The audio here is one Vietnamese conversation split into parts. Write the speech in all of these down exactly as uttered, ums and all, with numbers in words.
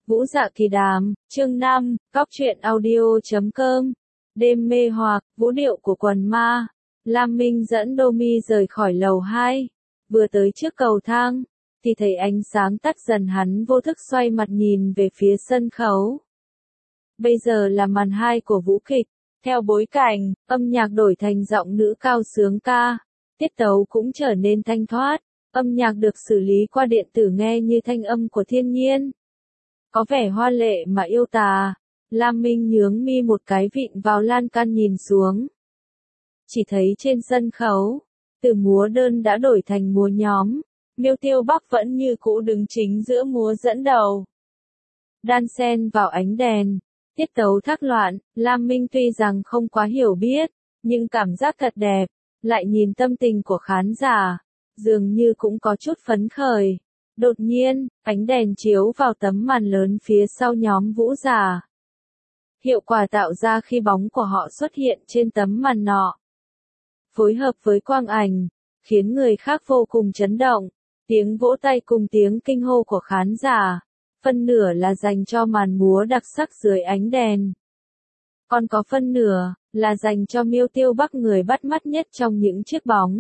Vũ Dạ Kỳ Đàm, chương năm, Cóc truyện audio.com. Đêm mê hoặc, vũ điệu của quần ma. Lam Minh dẫn Domi rời khỏi lầu hai. Vừa tới trước cầu thang, thì thấy ánh sáng tắt dần, hắn vô thức xoay mặt nhìn về phía sân khấu. Bây giờ là màn hai của vũ kịch. Theo bối cảnh, âm nhạc đổi thành giọng nữ cao sướng ca. Tiết tấu cũng trở nên thanh thoát. Âm nhạc được xử lý qua điện tử nghe như thanh âm của thiên nhiên. Có vẻ hoa lệ mà yêu tà. Lam Minh nhướng mi một cái, vịn vào lan can nhìn xuống. Chỉ thấy trên sân khấu, từ múa đơn đã đổi thành múa nhóm. Miêu Tiêu Bắc vẫn như cũ đứng chính giữa múa dẫn đầu. Đan xen vào ánh đèn, tiết tấu thác loạn. Lam Minh tuy rằng không quá hiểu biết, nhưng cảm giác thật đẹp. Lại nhìn tâm tình của khán giả, dường như cũng có chút phấn khởi. Đột nhiên, ánh đèn chiếu vào tấm màn lớn phía sau nhóm vũ giả. Hiệu quả tạo ra khi bóng của họ xuất hiện trên tấm màn nọ, phối hợp với quang ảnh, khiến người khác vô cùng chấn động. Tiếng vỗ tay cùng tiếng kinh hô của khán giả, phân nửa là dành cho màn múa đặc sắc dưới ánh đèn. Còn có phân nửa, là dành cho Miêu Tiêu Bắc, người bắt mắt nhất trong những chiếc bóng.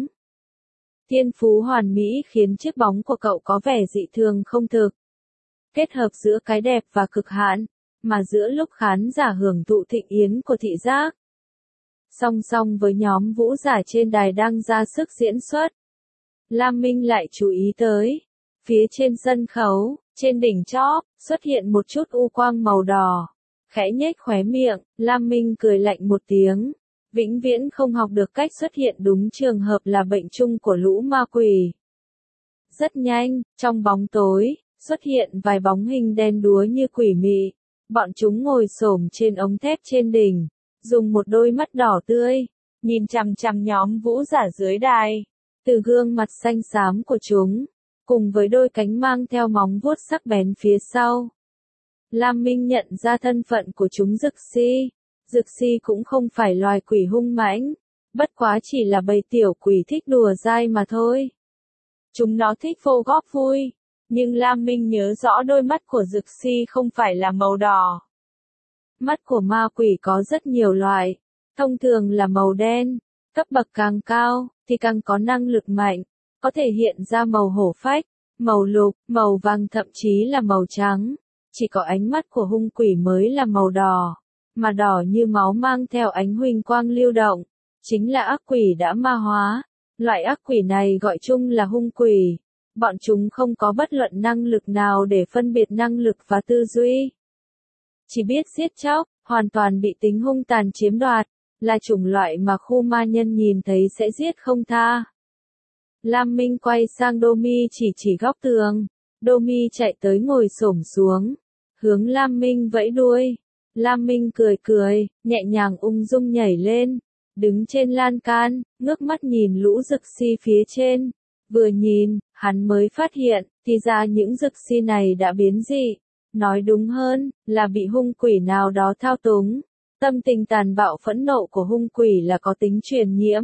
Thiên phú hoàn mỹ khiến chiếc bóng của cậu có vẻ dị thường không thực. Kết hợp giữa cái đẹp và cực hạn, mà giữa lúc khán giả hưởng thụ thịnh yến của thị giác. Song song với nhóm vũ giả trên đài đang ra sức diễn xuất, Lam Minh lại chú ý tới, phía trên sân khấu, trên đỉnh chóp, xuất hiện một chút u quang màu đỏ. Khẽ nhếch khóe miệng, Lam Minh cười lạnh một tiếng. Vĩnh viễn không học được cách xuất hiện đúng trường hợp là bệnh chung của lũ ma quỷ. Rất nhanh, trong bóng tối, xuất hiện vài bóng hình đen đúa như quỷ mị. Bọn chúng ngồi xổm trên ống thép trên đỉnh, dùng một đôi mắt đỏ tươi, nhìn chằm chằm nhóm vũ giả dưới đài. Từ gương mặt xanh xám của chúng, cùng với đôi cánh mang theo móng vuốt sắc bén phía sau, Lam Minh nhận ra thân phận của chúng. Dực Si. Dực Si cũng không phải loài quỷ hung mãnh, bất quá chỉ là bầy tiểu quỷ thích đùa dai mà thôi. Chúng nó thích phô góp vui, nhưng Lam Minh nhớ rõ đôi mắt của Dực Si không phải là màu đỏ. Mắt của ma quỷ có rất nhiều loại, thông thường là màu đen, cấp bậc càng cao, thì càng có năng lực mạnh, có thể hiện ra màu hổ phách, màu lục, màu vàng, thậm chí là màu trắng. Chỉ có ánh mắt của hung quỷ mới là màu đỏ, mà đỏ như máu mang theo ánh huỳnh quang lưu động, chính là ác quỷ đã ma hóa. Loại ác quỷ này gọi chung là hung quỷ. Bọn chúng không có bất luận năng lực nào để phân biệt năng lực và tư duy. Chỉ biết giết chóc, hoàn toàn bị tính hung tàn chiếm đoạt, là chủng loại mà khu ma nhân nhìn thấy sẽ giết không tha. Lam Minh quay sang Domi, chỉ chỉ góc tường. Domi chạy tới ngồi xổm xuống, hướng Lam Minh vẫy đuôi. Lam Minh cười cười, nhẹ nhàng ung dung nhảy lên, đứng trên lan can, ngước mắt nhìn lũ Dực Si phía trên. Vừa nhìn, hắn mới phát hiện, thì ra những Dực Si này đã biến dị. Nói đúng hơn, là bị hung quỷ nào đó thao túng. Tâm tình tàn bạo phẫn nộ của hung quỷ là có tính truyền nhiễm.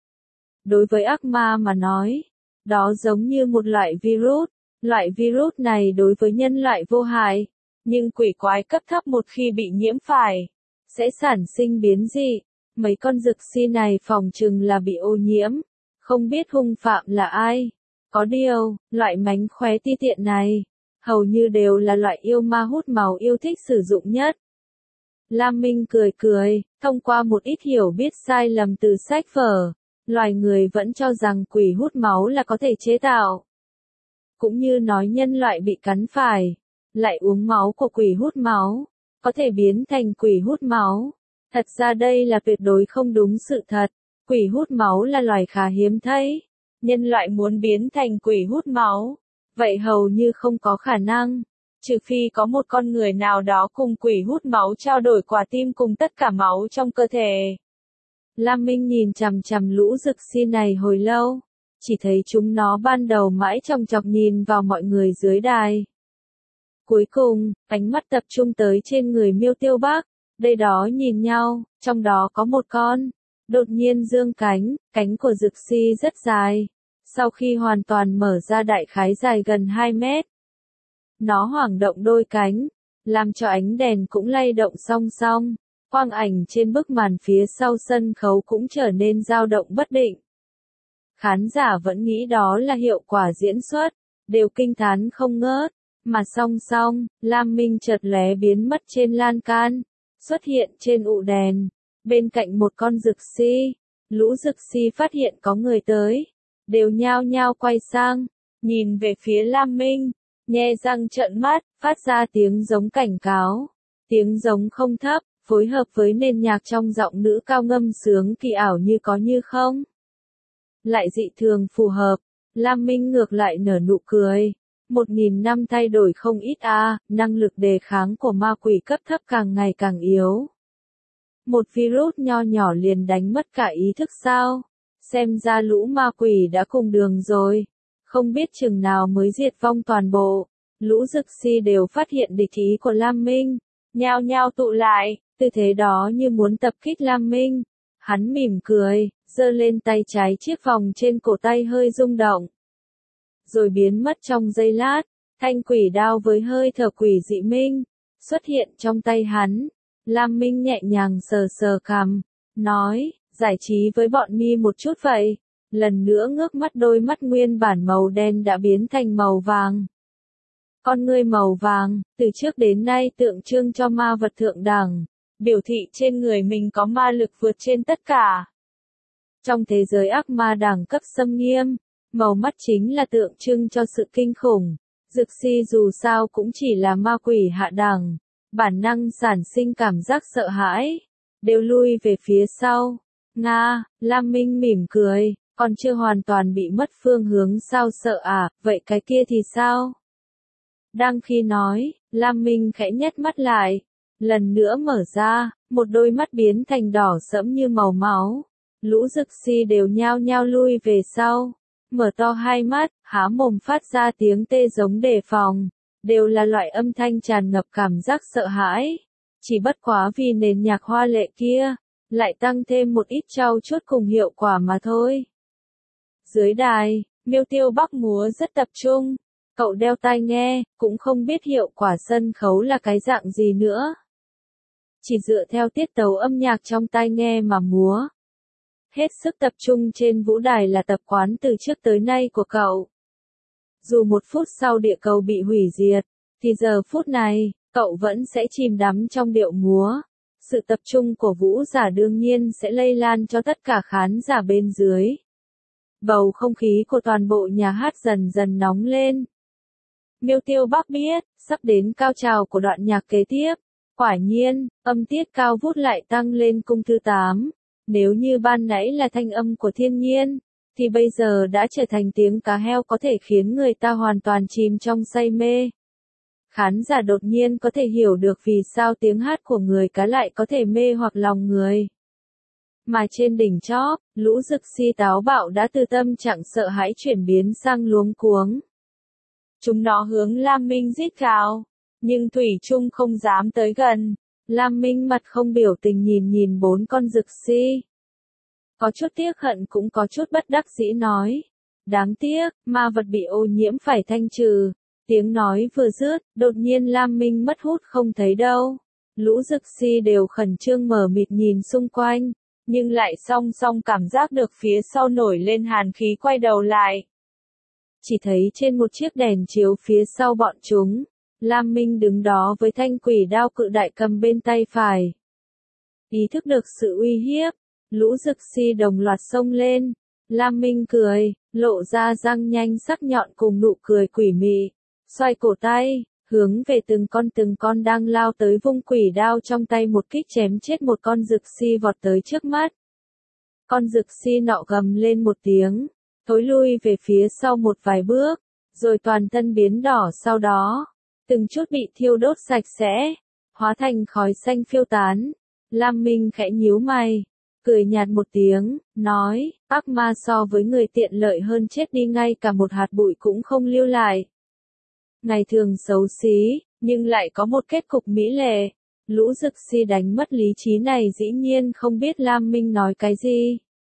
Đối với ác ma mà nói, đó giống như một loại virus. Loại virus này đối với nhân loại vô hại, nhưng quỷ quái cấp thấp một khi bị nhiễm phải, sẽ sản sinh biến dị. Mấy con Dực Si này phòng chừng là bị ô nhiễm, không biết hung phạm là ai. Có điều, loại mánh khóe ti tiện này, hầu như đều là loại yêu ma hút máu yêu thích sử dụng nhất. Lam Minh cười cười, thông qua một ít hiểu biết sai lầm từ sách vở, loài người vẫn cho rằng quỷ hút máu là có thể chế tạo. Cũng như nói nhân loại bị cắn phải, lại uống máu của quỷ hút máu, có thể biến thành quỷ hút máu. Thật ra đây là tuyệt đối không đúng sự thật. Quỷ hút máu là loài khá hiếm thấy. Nhân loại muốn biến thành quỷ hút máu, vậy hầu như không có khả năng. Trừ phi có một con người nào đó cùng quỷ hút máu trao đổi quả tim cùng tất cả máu trong cơ thể. Lam Minh nhìn chằm chằm lũ Dực Si này hồi lâu. Chỉ thấy chúng nó ban đầu mãi chòng chọc nhìn vào mọi người dưới đài. Cuối cùng, ánh mắt tập trung tới trên người Miêu Tiêu Bắc. Đây đó nhìn nhau, trong đó có một con. Đột nhiên dương cánh, cánh của Dực Si rất dài. Sau khi hoàn toàn mở ra đại khái dài gần hai mét. Nó hoảng động đôi cánh, làm cho ánh đèn cũng lay động song song, quang ảnh trên bức màn phía sau sân khấu cũng trở nên dao động bất định. Khán giả vẫn nghĩ đó là hiệu quả diễn xuất, đều kinh thán không ngớt, mà song song, Lam Minh chợt lóe biến mất trên lan can, xuất hiện trên ụ đèn, bên cạnh một con rực si. Lũ rực si phát hiện có người tới, đều nhao nhao quay sang, nhìn về phía Lam Minh, nhe răng trợn mắt, phát ra tiếng giống cảnh cáo. Tiếng giống không thấp, phối hợp với nền nhạc trong giọng nữ cao ngâm sướng kỳ ảo như có như không. Lại dị thường phù hợp, Lam Minh ngược lại nở nụ cười. Một nghìn năm thay đổi không ít a, năng lực đề kháng của ma quỷ cấp thấp càng ngày càng yếu. Một virus nho nhỏ liền đánh mất cả ý thức sao? Xem ra lũ ma quỷ đã cùng đường rồi. Không biết chừng nào mới diệt vong toàn bộ. Lũ rực si đều phát hiện địch ý của Lam Minh, nhao nhao tụ lại, tư thế đó như muốn tập kích Lam Minh. Hắn mỉm cười, giơ lên tay trái, chiếc vòng trên cổ tay hơi rung động, rồi biến mất trong giây lát. Thanh quỷ đao với hơi thở quỷ dị minh xuất hiện trong tay hắn. Lam Minh nhẹ nhàng sờ sờ cằm, nói, giải trí với bọn mi một chút vậy. Lần nữa ngước mắt, đôi mắt nguyên bản màu đen đã biến thành màu vàng. Con ngươi màu vàng, từ trước đến nay tượng trưng cho ma vật thượng đẳng, biểu thị trên người mình có ma lực vượt trên tất cả. Trong thế giới ác ma đẳng cấp xâm nghiêm, màu mắt chính là tượng trưng cho sự kinh khủng. Dực si dù sao cũng chỉ là ma quỷ hạ đẳng, bản năng sản sinh cảm giác sợ hãi, đều lui về phía sau. Nga, Lam Minh mỉm cười, còn chưa hoàn toàn bị mất phương hướng sao sợ à, vậy cái kia thì sao? Đang khi nói, Lam Minh khẽ nhếch mắt lại, lần nữa mở ra, một đôi mắt biến thành đỏ sẫm như màu máu. Lũ rực si đều nhao nhao lui về sau, mở to hai mắt, há mồm phát ra tiếng tê giống đề phòng, đều là loại âm thanh tràn ngập cảm giác sợ hãi. Chỉ bất quá vì nền nhạc hoa lệ kia, lại tăng thêm một ít trau chuốt cùng hiệu quả mà thôi. Dưới đài, Miêu Tiêu Bắc múa rất tập trung, cậu đeo tai nghe, cũng không biết hiệu quả sân khấu là cái dạng gì nữa. Chỉ dựa theo tiết tấu âm nhạc trong tai nghe mà múa. Hết sức tập trung trên vũ đài là tập quán từ trước tới nay của cậu. Dù một phút sau địa cầu bị hủy diệt, thì giờ phút này, cậu vẫn sẽ chìm đắm trong điệu múa. Sự tập trung của vũ giả đương nhiên sẽ lây lan cho tất cả khán giả bên dưới. Bầu không khí của toàn bộ nhà hát dần dần nóng lên. Miêu Tiêu Bắc biết, sắp đến cao trào của đoạn nhạc kế tiếp. Quả nhiên, âm tiết cao vút lại tăng lên cung thứ tám. Nếu như ban nãy là thanh âm của thiên nhiên, thì bây giờ đã trở thành tiếng cá heo có thể khiến người ta hoàn toàn chìm trong say mê. Khán giả đột nhiên có thể hiểu được vì sao tiếng hát của người cá lại có thể mê hoặc lòng người. Mà trên đỉnh chóp, lũ rực si táo bạo đã từ tâm trạng sợ hãi chuyển biến sang luống cuống. Chúng nó hướng Lam Minh rít gào, nhưng thủy chung không dám tới gần. Lam Minh mặt không biểu tình nhìn nhìn bốn con rực si. Có chút tiếc hận cũng có chút bất đắc dĩ nói. Đáng tiếc, ma vật bị ô nhiễm phải thanh trừ. Tiếng nói vừa dứt, đột nhiên Lam Minh mất hút không thấy đâu. Lũ rực si đều khẩn trương mờ mịt nhìn xung quanh, nhưng lại song song cảm giác được phía sau nổi lên hàn khí, quay đầu lại. Chỉ thấy trên một chiếc đèn chiếu phía sau bọn chúng, Lam Minh đứng đó với thanh quỷ đao cự đại cầm bên tay phải. Ý thức được sự uy hiếp, lũ rực si đồng loạt xông lên. Lam Minh cười, lộ ra răng nhanh sắc nhọn cùng nụ cười quỷ mị, xoay cổ tay, hướng về từng con từng con đang lao tới, vung quỷ đao trong tay một kích chém chết một con rực si vọt tới trước mắt. Con rực si nọ gầm lên một tiếng, thối lui về phía sau một vài bước, rồi toàn thân biến đỏ, sau đó từng chút bị thiêu đốt sạch sẽ, hóa thành khói xanh phiêu tán. Lam Minh khẽ nhíu mày, cười nhạt một tiếng, nói, ác ma so với người tiện lợi hơn chết đi, ngay cả một hạt bụi cũng không lưu lại. Ngày thường xấu xí, nhưng lại có một kết cục mỹ lệ. Lũ rực si đánh mất lý trí này dĩ nhiên không biết Lam Minh nói cái gì.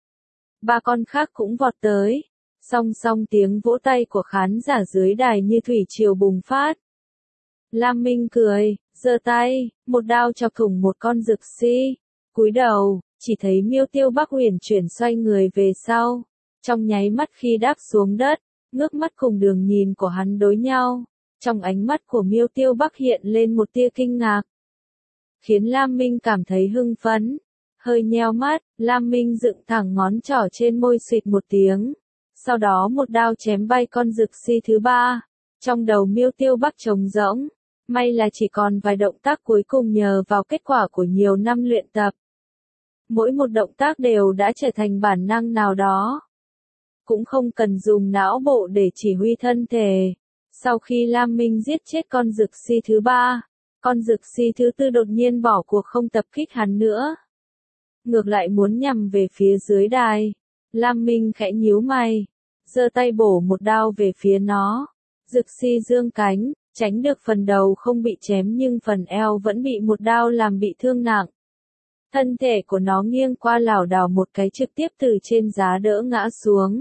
Ba con khác cũng vọt tới, song song tiếng vỗ tay của khán giả dưới đài như thủy triều bùng phát. Lam Minh cười, giơ tay, một đao chọc thủng một con rực si. Cúi đầu, chỉ thấy Miêu Tiêu Bắc uyển chuyển xoay người về sau. Trong nháy mắt khi đáp xuống đất, ngước mắt cùng đường nhìn của hắn đối nhau. Trong ánh mắt của Miêu Tiêu Bắc hiện lên một tia kinh ngạc, khiến Lam Minh cảm thấy hưng phấn. Hơi nheo mắt, Lam Minh dựng thẳng ngón trỏ trên môi xịt một tiếng. Sau đó một đao chém bay con rực si thứ ba. Trong đầu Miêu Tiêu Bắc trống rỗng. May là chỉ còn vài động tác cuối cùng nhờ vào kết quả của nhiều năm luyện tập. Mỗi một động tác đều đã trở thành bản năng nào đó. Cũng không cần dùng não bộ để chỉ huy thân thể. Sau khi Lam Minh giết chết con rực si thứ ba, con rực si thứ tư đột nhiên bỏ cuộc không tập kích hắn nữa. Ngược lại muốn nhằm về phía dưới đài. Lam Minh khẽ nhíu mày, giơ tay bổ một đao về phía nó. Rực si dương cánh, tránh được phần đầu không bị chém nhưng phần eo vẫn bị một đao làm bị thương nặng. Thân thể của nó nghiêng qua lảo đảo một cái trực tiếp từ trên giá đỡ ngã xuống.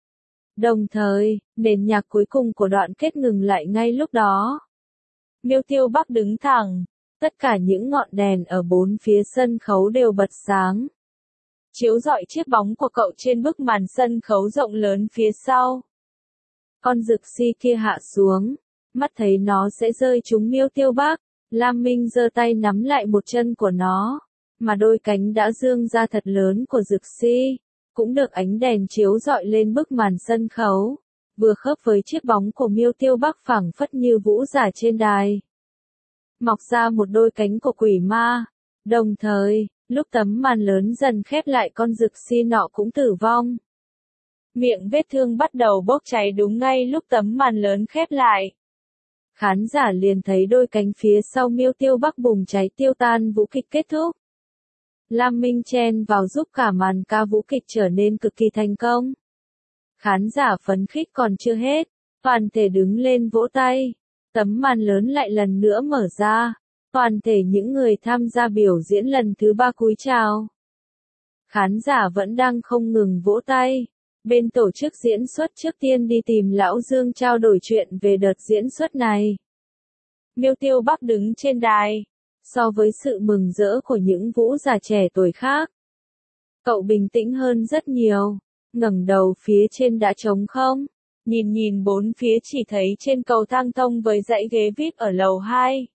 Đồng thời, nền nhạc cuối cùng của đoạn kết ngừng lại ngay lúc đó. Miêu Tiêu Bắc đứng thẳng, tất cả những ngọn đèn ở bốn phía sân khấu đều bật sáng, chiếu rọi chiếc bóng của cậu trên bức màn sân khấu rộng lớn phía sau. Con rực si kia hạ xuống, mắt thấy nó sẽ rơi trúng Miêu Tiêu Bắc, Lam Minh giơ tay nắm lại một chân của nó, mà đôi cánh đã dương ra thật lớn của rực si, cũng được ánh đèn chiếu rọi lên bức màn sân khấu, vừa khớp với chiếc bóng của Miêu Tiêu Bắc phẳng phất như vũ giả trên đài. Mọc ra một đôi cánh của quỷ ma, đồng thời, lúc tấm màn lớn dần khép lại con rực si nọ cũng tử vong. Miệng vết thương bắt đầu bốc cháy đúng ngay lúc tấm màn lớn khép lại. Khán giả liền thấy đôi cánh phía sau Miêu Tiêu Bắc bùng cháy tiêu tan, vũ kịch kết thúc. Lam Minh chen vào giúp cả màn ca vũ kịch trở nên cực kỳ thành công. Khán giả phấn khích còn chưa hết, toàn thể đứng lên vỗ tay. Tấm màn lớn lại lần nữa mở ra, toàn thể những người tham gia biểu diễn lần thứ ba cúi chào. Khán giả vẫn đang không ngừng vỗ tay. Bên tổ chức diễn xuất trước tiên đi tìm Lão Dương trao đổi chuyện về đợt diễn xuất này. Miêu Tiêu Bắc đứng trên đài. So với sự mừng rỡ của những vũ giả trẻ tuổi khác, cậu bình tĩnh hơn rất nhiều, ngẩng đầu phía trên đã trống không, nhìn nhìn bốn phía chỉ thấy trên cầu thang thông với dãy ghế vi ai pi ở lầu hai.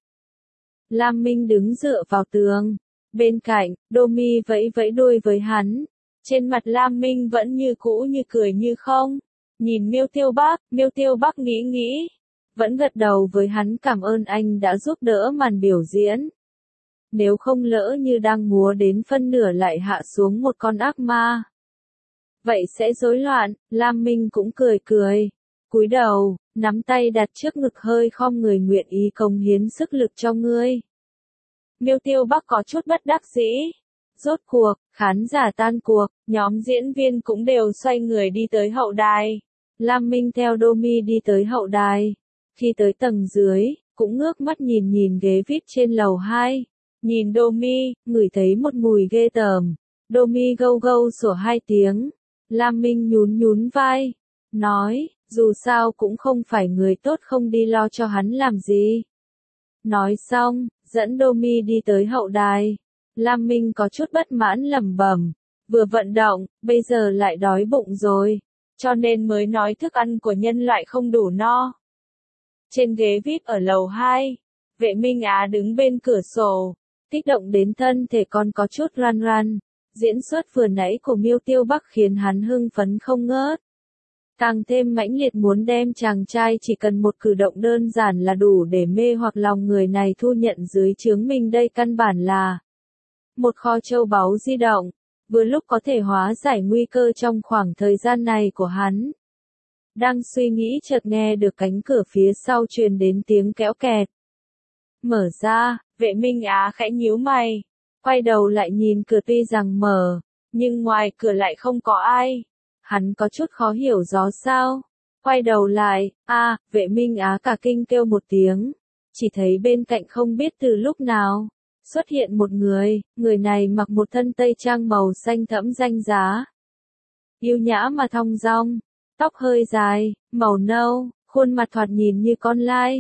Lam Minh đứng dựa vào tường, bên cạnh, Domi vẫy vẫy đuôi với hắn, trên mặt Lam Minh vẫn như cũ như cười như không, nhìn Miêu Tiêu Bắc, Miêu Tiêu Bắc nghĩ nghĩ, vẫn gật đầu với hắn cảm ơn anh đã giúp đỡ màn biểu diễn. Nếu không lỡ như đang múa đến phân nửa lại hạ xuống một con ác ma, vậy sẽ rối loạn. Lam Minh cũng cười cười, cúi đầu, nắm tay đặt trước ngực hơi khom người nguyện ý cống hiến sức lực cho ngươi. Miêu Tiêu Bắc có chút bất đắc dĩ. Rốt cuộc, khán giả tan cuộc, nhóm diễn viên cũng đều xoay người đi tới hậu đài. Lam Minh theo Domi đi tới hậu đài. Khi tới tầng dưới, cũng ngước mắt nhìn nhìn ghế vi ai pi trên lầu hai. Nhìn Domi, ngửi thấy một mùi ghê tởm. Domi gâu gâu sủa hai tiếng. Lam Minh nhún nhún vai, nói, dù sao cũng không phải người tốt, không đi lo cho hắn làm gì. Nói xong, dẫn Domi đi tới hậu đài. Lam Minh có chút bất mãn lẩm bẩm, vừa vận động, bây giờ lại đói bụng rồi, cho nên mới nói thức ăn của nhân loại không đủ no. Trên ghế vi ai pi ở lầu hai, Vệ Minh Á đứng bên cửa sổ, kích động đến thân thể còn có chút run run. Diễn xuất vừa nãy của Miêu Tiêu Bắc khiến hắn hưng phấn không ngớt. Càng thêm mãnh liệt muốn đem chàng trai chỉ cần một cử động đơn giản là đủ để mê hoặc lòng người này thu nhận dưới trướng mình, đây căn bản là một kho châu báu di động, vừa lúc có thể hóa giải nguy cơ trong khoảng thời gian này của hắn. Đang suy nghĩ chợt nghe được cánh cửa phía sau truyền đến tiếng kéo kẹt. Mở ra, Vệ Minh Á khẽ nhíu mày, quay đầu lại nhìn cửa, tuy rằng mở, nhưng ngoài cửa lại không có ai. Hắn có chút khó hiểu gió sao. Quay đầu lại, a, à, Vệ Minh Á cả kinh kêu một tiếng. Chỉ thấy bên cạnh không biết từ lúc nào xuất hiện một người, người này mặc một thân tây trang màu xanh thẫm danh giá. Yêu nhã mà thong dong, tóc hơi dài, màu nâu, khuôn mặt thoạt nhìn như con lai.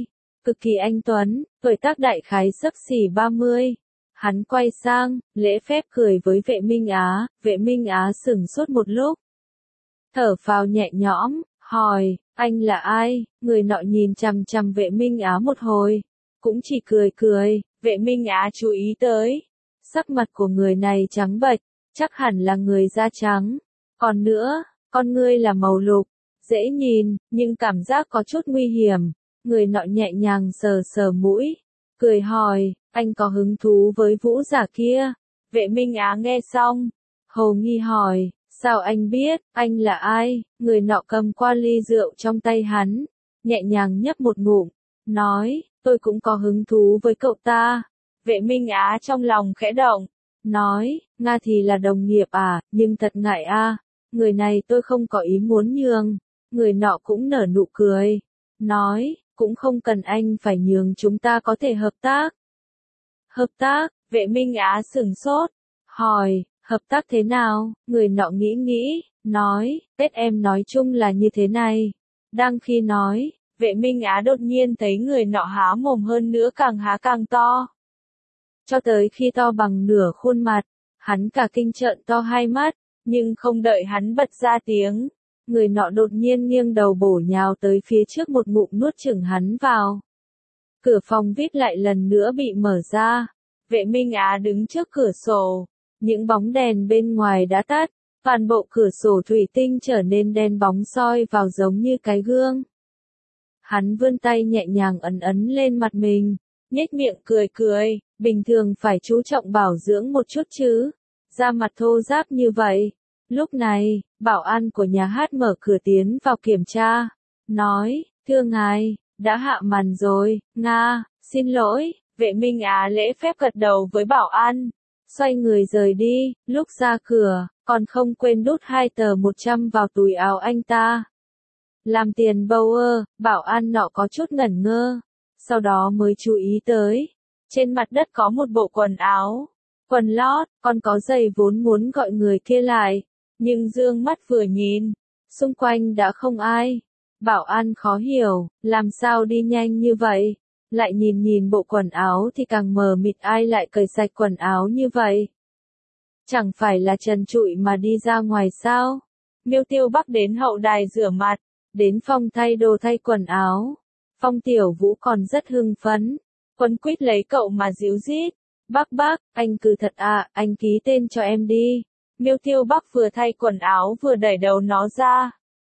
cực kỳ anh tuấn, tuổi tác đại khái xấp xỉ ba mươi. Hắn quay sang, lễ phép cười với vệ Minh Á, vệ Minh Á sửng sốt một lúc. Thở phào nhẹ nhõm, hỏi, anh là ai? Người nọ nhìn chằm chằm vệ Minh Á một hồi, cũng chỉ cười cười, vệ Minh Á chú ý tới. Sắc mặt của người này trắng bệch, chắc hẳn là người da trắng. Còn nữa, con ngươi là màu lục, dễ nhìn, nhưng cảm giác có chút nguy hiểm. Người nọ nhẹ nhàng sờ sờ mũi, cười hỏi, anh có hứng thú với vũ giả kia? Vệ Minh Á nghe xong, hồ nghi hỏi, sao anh biết, anh là ai? Người nọ cầm qua ly rượu trong tay hắn, nhẹ nhàng nhấp một ngụm, nói, tôi cũng có hứng thú với cậu ta. Vệ Minh Á trong lòng khẽ động, nói, Nga thì là đồng nghiệp à, nhưng thật ngại a, à. Người này tôi không có ý muốn nhường. Người nọ cũng nở nụ cười, nói, cũng không cần anh phải nhường, chúng ta có thể hợp tác. Hợp tác? Vệ Minh Á sửng sốt, hỏi, hợp tác thế nào? Người nọ nghĩ nghĩ, nói, Tết em nói chung là như thế này. Đang khi nói, vệ Minh Á đột nhiên thấy người nọ há mồm, hơn nữa càng há càng to. Cho tới khi to bằng nửa khuôn mặt, hắn cả kinh trợn to hai mắt, nhưng không đợi hắn bật ra tiếng. Người nọ đột nhiên nghiêng đầu bổ nhào tới phía trước, một ngụm nuốt chửng hắn vào. Cửa phòng vít lại lần nữa bị mở ra. Vệ Minh Á đứng trước cửa sổ. Những bóng đèn bên ngoài đã tắt. Toàn bộ cửa sổ thủy tinh trở nên đen bóng soi vào giống như cái gương. Hắn vươn tay nhẹ nhàng ấn ấn lên mặt mình. Nhếch miệng cười cười. Bình thường phải chú trọng bảo dưỡng một chút chứ. Da mặt thô ráp như vậy. Lúc này, bảo an của nhà hát mở cửa tiến vào kiểm tra. Nói, thưa ngài, đã hạ màn rồi. Nga, xin lỗi. Vệ Minh Á lễ phép gật đầu với bảo an. Xoay người rời đi, lúc ra cửa, còn không quên đút hai tờ một trăm vào túi áo anh ta. Làm tiền Bauer, bảo an nọ có chút ngẩn ngơ. Sau đó mới chú ý tới. Trên mặt đất có một bộ quần áo, quần lót, còn có giày vốn muốn gọi người kia lại. Nhưng dương mắt vừa nhìn, xung quanh đã không ai. Bảo an khó hiểu, làm sao đi nhanh như vậy? Lại nhìn nhìn bộ quần áo thì càng mờ mịt, ai lại cởi sạch quần áo như vậy? Chẳng phải là trần trụi mà đi ra ngoài sao? Miêu Tiêu Bắc đến hậu đài rửa mặt, đến phòng thay đồ thay quần áo. Phong Tiểu Vũ còn rất hưng phấn, quấn quýt lấy cậu mà díu dít. Bác bác, anh cứ thật à, anh ký tên cho em đi. Miêu Tiêu Bắc vừa thay quần áo vừa đẩy đầu nó ra.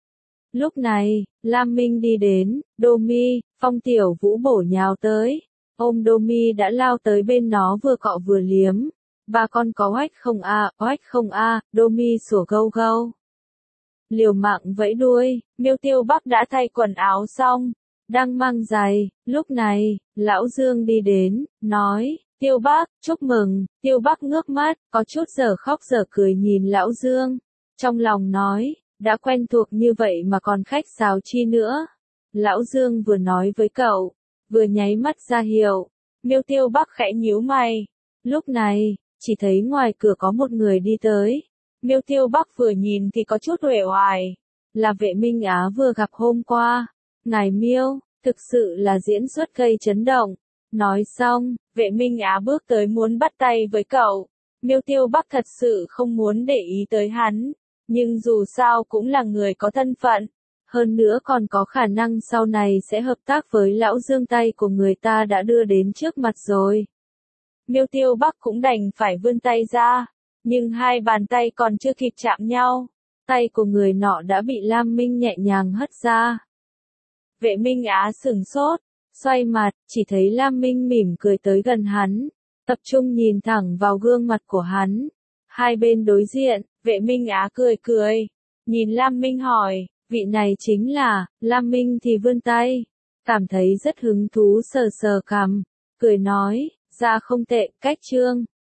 Lúc này, Lam Minh đi đến, Đô Mi, Phong Tiểu Vũ bổ nhào tới. Ôm Đô Mi đã lao tới bên nó, vừa cọ vừa liếm. Ba con có oách không a, oách không a, Đô Mi sủa gâu gâu. Liều mạng vẫy đuôi, Miêu Tiêu Bắc đã thay quần áo xong, đang mang giày. Lúc này, Lão Dương đi đến, nói, Tiêu Bắc, chúc mừng. Tiêu Bắc ngước mắt, có chút dở khóc dở cười nhìn Lão Dương. Trong lòng nói, đã quen thuộc như vậy mà còn khách sáo chi nữa. Lão Dương vừa nói với cậu, vừa nháy mắt ra hiệu. Miêu Tiêu Bắc khẽ nhíu mày. Lúc này, chỉ thấy ngoài cửa có một người đi tới. Miêu Tiêu Bắc vừa nhìn thì có chút uể oải. Là vệ Minh Á vừa gặp hôm qua. Ngài Miêu, thực sự là diễn xuất gây chấn động. Nói xong, vệ Minh Á bước tới muốn bắt tay với cậu. Miêu Tiêu Bắc thật sự không muốn để ý tới hắn. Nhưng dù sao cũng là người có thân phận. Hơn nữa còn có khả năng sau này sẽ hợp tác với Lão Dương, tay của người ta đã đưa đến trước mặt rồi. Miêu Tiêu Bắc cũng đành phải vươn tay ra. Nhưng hai bàn tay còn chưa kịp chạm nhau. Tay của người nọ đã bị Lam Minh nhẹ nhàng hất ra. Vệ Minh Á sửng sốt, xoay mặt, chỉ thấy Lam Minh mỉm cười tới gần hắn. Tập trung nhìn thẳng vào gương mặt của hắn. Hai bên đối diện, vệ Minh Á cười cười. Nhìn Lam Minh hỏi, vị này chính là, Lam Minh thì vươn tay. Cảm thấy rất hứng thú sờ sờ cằm. Cười nói, da không tệ, cách trương.